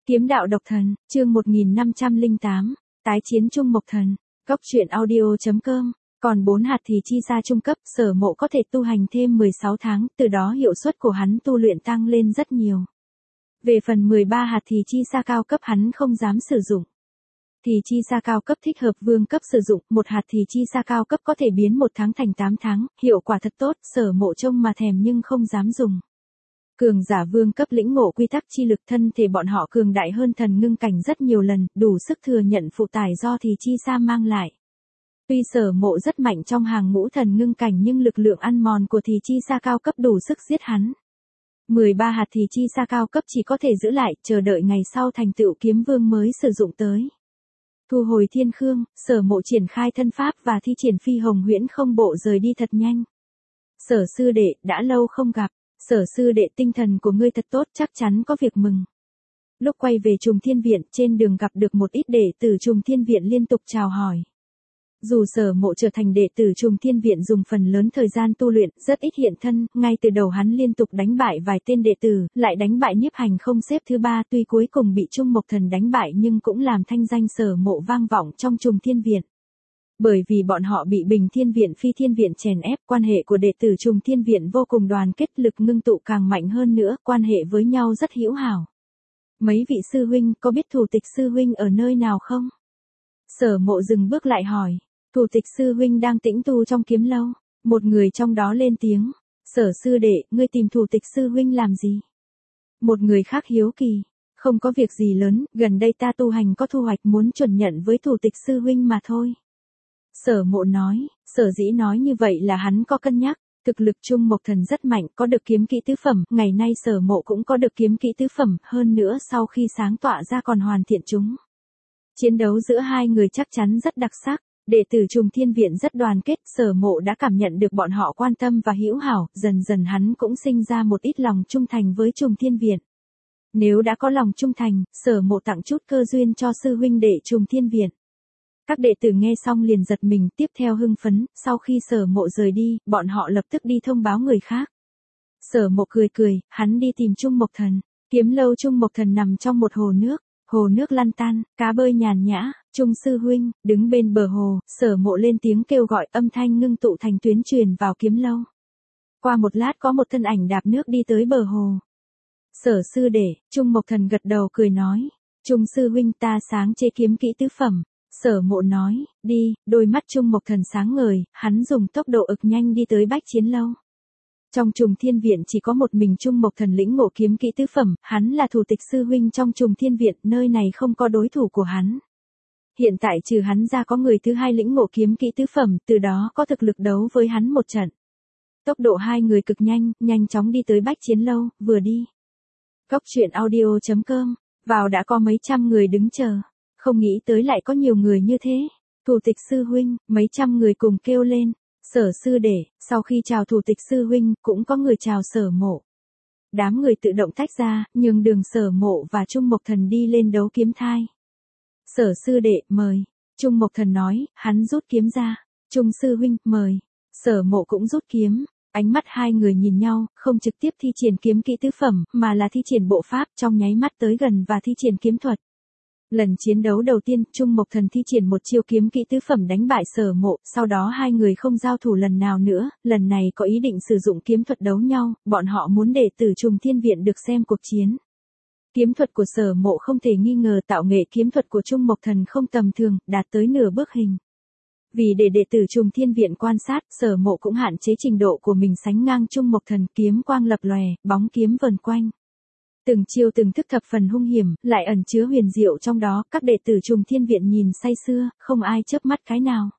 Kiếm đạo độc thần, chương 1508, tái chiến Trung Mộc Thần, góc truyện audio.com, còn 4 hạt thì chi ra trung cấp, Sở Mộ có thể tu hành thêm 16 tháng, từ đó hiệu suất của hắn tu luyện tăng lên rất nhiều. Về phần 13 hạt thì chi ra cao cấp hắn không dám sử dụng. Thì chi ra cao cấp thích hợp vương cấp sử dụng, một hạt thì chi ra cao cấp có thể biến 1 tháng thành 8 tháng, hiệu quả thật tốt, Sở Mộ trông mà thèm nhưng không dám dùng. Cường giả vương cấp lĩnh ngộ quy tắc chi lực, thân thể bọn họ cường đại hơn thần ngưng cảnh rất nhiều lần, đủ sức thừa nhận phụ tải do thì chi sa mang lại. Tuy Sở Mộ rất mạnh trong hàng ngũ thần ngưng cảnh nhưng lực lượng ăn mòn của thì chi sa cao cấp đủ sức giết hắn. 13 hạt thì chi sa cao cấp chỉ có thể giữ lại, chờ đợi ngày sau thành tựu kiếm vương mới sử dụng tới. Thu hồi thiên khương, Sở Mộ triển khai thân pháp và thi triển phi hồng huyễn không bộ rời đi thật nhanh. Sở sư đệ, đã lâu không gặp. Sở sư đệ, tinh thần của ngươi thật tốt, chắc chắn có việc mừng. Lúc quay về Trùng Thiên Viện, trên đường gặp được một ít đệ tử Trùng Thiên Viện liên tục chào hỏi. Dù Sở Mộ trở thành đệ tử Trùng Thiên Viện dùng phần lớn thời gian tu luyện, rất ít hiện thân, ngay từ đầu hắn liên tục đánh bại vài tên đệ tử, lại đánh bại Nhiếp Hành không xếp thứ 3, tuy cuối cùng bị Trung Mộc Thần đánh bại nhưng cũng làm thanh danh Sở Mộ vang vọng trong Trùng Thiên Viện. Bởi vì bọn họ bị Bình Thiên Viện Phi Thiên Viện chèn ép, quan hệ của đệ tử Trùng Thiên Viện vô cùng đoàn kết, lực ngưng tụ càng mạnh hơn nữa, quan hệ với nhau rất hữu hảo. Mấy vị sư huynh có biết Thủ Tịch sư huynh ở nơi nào không? Sở Mộ dừng bước lại hỏi. Thủ Tịch sư huynh đang tĩnh tu trong kiếm lâu. Một người trong đó lên tiếng. Sở sư đệ, ngươi tìm Thủ Tịch sư huynh làm gì? Một người khác hiếu kỳ. Không có việc gì lớn, gần đây ta tu hành có thu hoạch muốn chuẩn nhận với Thủ Tịch sư huynh mà thôi. Sở Mộ nói, sở dĩ nói như vậy là hắn có cân nhắc, thực lực Trung Mộc Thần rất mạnh, có được kiếm kỹ tứ phẩm, ngày nay Sở Mộ cũng có được kiếm kỹ tứ phẩm, hơn nữa sau khi sáng tọa ra còn hoàn thiện chúng. Chiến đấu giữa hai người chắc chắn rất đặc sắc, đệ tử Trùng Thiên Viện rất đoàn kết, Sở Mộ đã cảm nhận được bọn họ quan tâm và hữu hảo, dần dần hắn cũng sinh ra một ít lòng trung thành với Trùng Thiên Viện. Nếu đã có lòng trung thành, Sở Mộ tặng chút cơ duyên cho sư huynh đệ Trùng Thiên Viện. Các đệ tử nghe xong liền giật mình, tiếp theo hưng phấn, sau khi Sở Mộ rời đi, bọn họ lập tức đi thông báo người khác. Sở Mộ cười cười, hắn đi tìm Trung Mộc Thần. Kiếm lâu Trung Mộc Thần nằm trong một hồ nước lăn tăn, cá bơi nhàn nhã, Trung sư huynh, đứng bên bờ hồ, Sở Mộ lên tiếng kêu gọi, âm thanh ngưng tụ thành tuyến truyền vào kiếm lâu. Qua một lát có một thân ảnh đạp nước đi tới bờ hồ. Sở sư đệ, Trung Mộc Thần gật đầu cười nói, Trung sư huynh ta sáng chế kiếm kỹ tứ phẩm. Sở Mộ nói, đi, đôi mắt Trung Mộc Thần sáng ngời, hắn dùng tốc độ ực nhanh đi tới Bách Chiến Lâu. Trong Trùng Thiên Viện chỉ có một mình Trung Mộc Thần lĩnh ngộ kiếm kỹ tứ phẩm, hắn là Thủ Tịch sư huynh trong Trùng Thiên Viện, nơi này không có đối thủ của hắn. Hiện tại trừ hắn ra có người thứ hai lĩnh ngộ kiếm kỹ tứ phẩm, từ đó có thực lực đấu với hắn một trận. Tốc độ hai người cực nhanh, nhanh chóng đi tới Bách Chiến Lâu, vừa đi. Góc truyện audio.com, vào đã có mấy trăm người đứng chờ. Không nghĩ tới lại có nhiều người như thế. Thủ Tịch sư huynh, mấy trăm người cùng kêu lên. Sở sư đệ, sau khi chào Thủ Tịch sư huynh, cũng có người chào Sở Mộ. Đám người tự động tách ra, nhường đường Sở Mộ và Trung Mộc Thần đi lên đấu kiếm thai. Sở sư đệ, mời. Trung Mộc Thần nói, hắn rút kiếm ra. Trung sư huynh, mời. Sở Mộ cũng rút kiếm. Ánh mắt hai người nhìn nhau, không trực tiếp thi triển kiếm kỹ tứ phẩm, mà là thi triển bộ pháp, trong nháy mắt tới gần và thi triển kiếm thuật. Lần chiến đấu đầu tiên, Trung Mộc Thần thi triển một chiêu kiếm kỹ tứ phẩm đánh bại Sở Mộ, sau đó hai người không giao thủ lần nào nữa, lần này có ý định sử dụng kiếm thuật đấu nhau, bọn họ muốn đệ tử Trùng Thiên Viện được xem cuộc chiến. Kiếm thuật của Sở Mộ không thể nghi ngờ, tạo nghệ kiếm thuật của Trung Mộc Thần không tầm thường, đạt tới nửa bước hình. Vì để đệ tử Trùng Thiên Viện quan sát, Sở Mộ cũng hạn chế trình độ của mình sánh ngang Trung Mộc Thần, kiếm quang lập lòe, bóng kiếm vần quanh. Từng chiêu từng thức thập phần hung hiểm, lại ẩn chứa huyền diệu trong đó, các đệ tử Trùng Thiên Viện nhìn say sưa, không ai chớp mắt cái nào.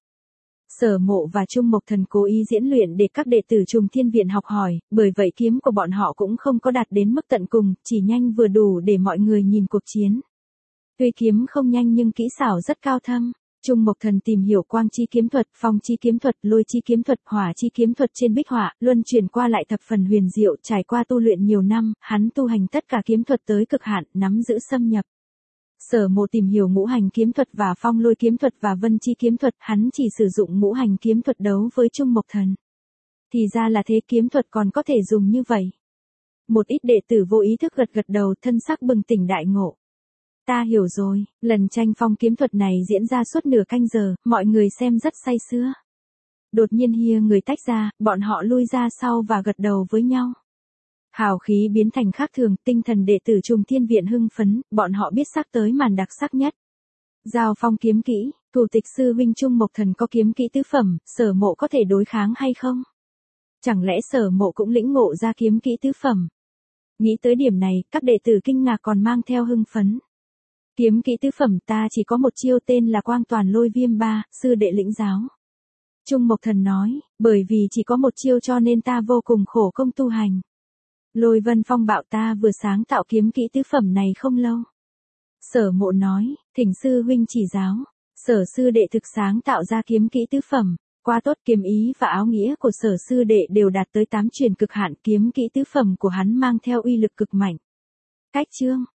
Sở Mộ và Trung Mộc Thần cố ý diễn luyện để các đệ tử Trùng Thiên Viện học hỏi, bởi vậy kiếm của bọn họ cũng không có đạt đến mức tận cùng, chỉ nhanh vừa đủ để mọi người nhìn cuộc chiến. Tuy kiếm không nhanh nhưng kỹ xảo rất cao thâm. Trung Mộc Thần tìm hiểu quang chi kiếm thuật, phong chi kiếm thuật, lôi chi kiếm thuật, hỏa chi kiếm thuật trên bích họa, luân chuyển qua lại thập phần huyền diệu, trải qua tu luyện nhiều năm, hắn tu hành tất cả kiếm thuật tới cực hạn, nắm giữ xâm nhập. Sở Mộ tìm hiểu ngũ hành kiếm thuật và phong lôi kiếm thuật và vân chi kiếm thuật, hắn chỉ sử dụng ngũ hành kiếm thuật đấu với Trung Mộc Thần. Thì ra là thế, kiếm thuật còn có thể dùng như vậy. Một ít đệ tử vô ý thức gật gật đầu, thân sắc bừng tỉnh đại ngộ. Ta hiểu rồi, lần tranh phong kiếm thuật này diễn ra suốt nửa canh giờ, mọi người xem rất say sưa. Đột nhiên người tách ra, bọn họ lui ra sau và gật đầu với nhau. Hào khí biến thành khác thường, tinh thần đệ tử Trùng Thiên Viện hưng phấn, bọn họ biết sắp tới màn đặc sắc nhất. Giao phong kiếm kỹ, thủ tịch sư huynh Trung Mộc Thần có kiếm kỹ tứ phẩm, Sở Mộ có thể đối kháng hay không? Chẳng lẽ Sở Mộ cũng lĩnh ngộ ra kiếm kỹ tứ phẩm? Nghĩ tới điểm này, các đệ tử kinh ngạc còn mang theo hưng phấn. Kiếm kỹ tứ phẩm ta chỉ có một chiêu tên là Quang Toàn Lôi Viêm Ba, sư đệ lĩnh giáo. Trung Mộc Thần nói, bởi vì chỉ có một chiêu cho nên ta vô cùng khổ công tu hành. Lôi Vân Phong Bạo ta vừa sáng tạo kiếm kỹ tứ phẩm này không lâu. Sở Mộ nói, thỉnh sư huynh chỉ giáo. Sở sư đệ thực sáng tạo ra kiếm kỹ tứ phẩm, quá tốt, kiếm ý và áo nghĩa của sở sư đệ đều đạt tới 8 truyền cực hạn, kiếm kỹ tứ phẩm của hắn mang theo uy lực cực mạnh. Cách chương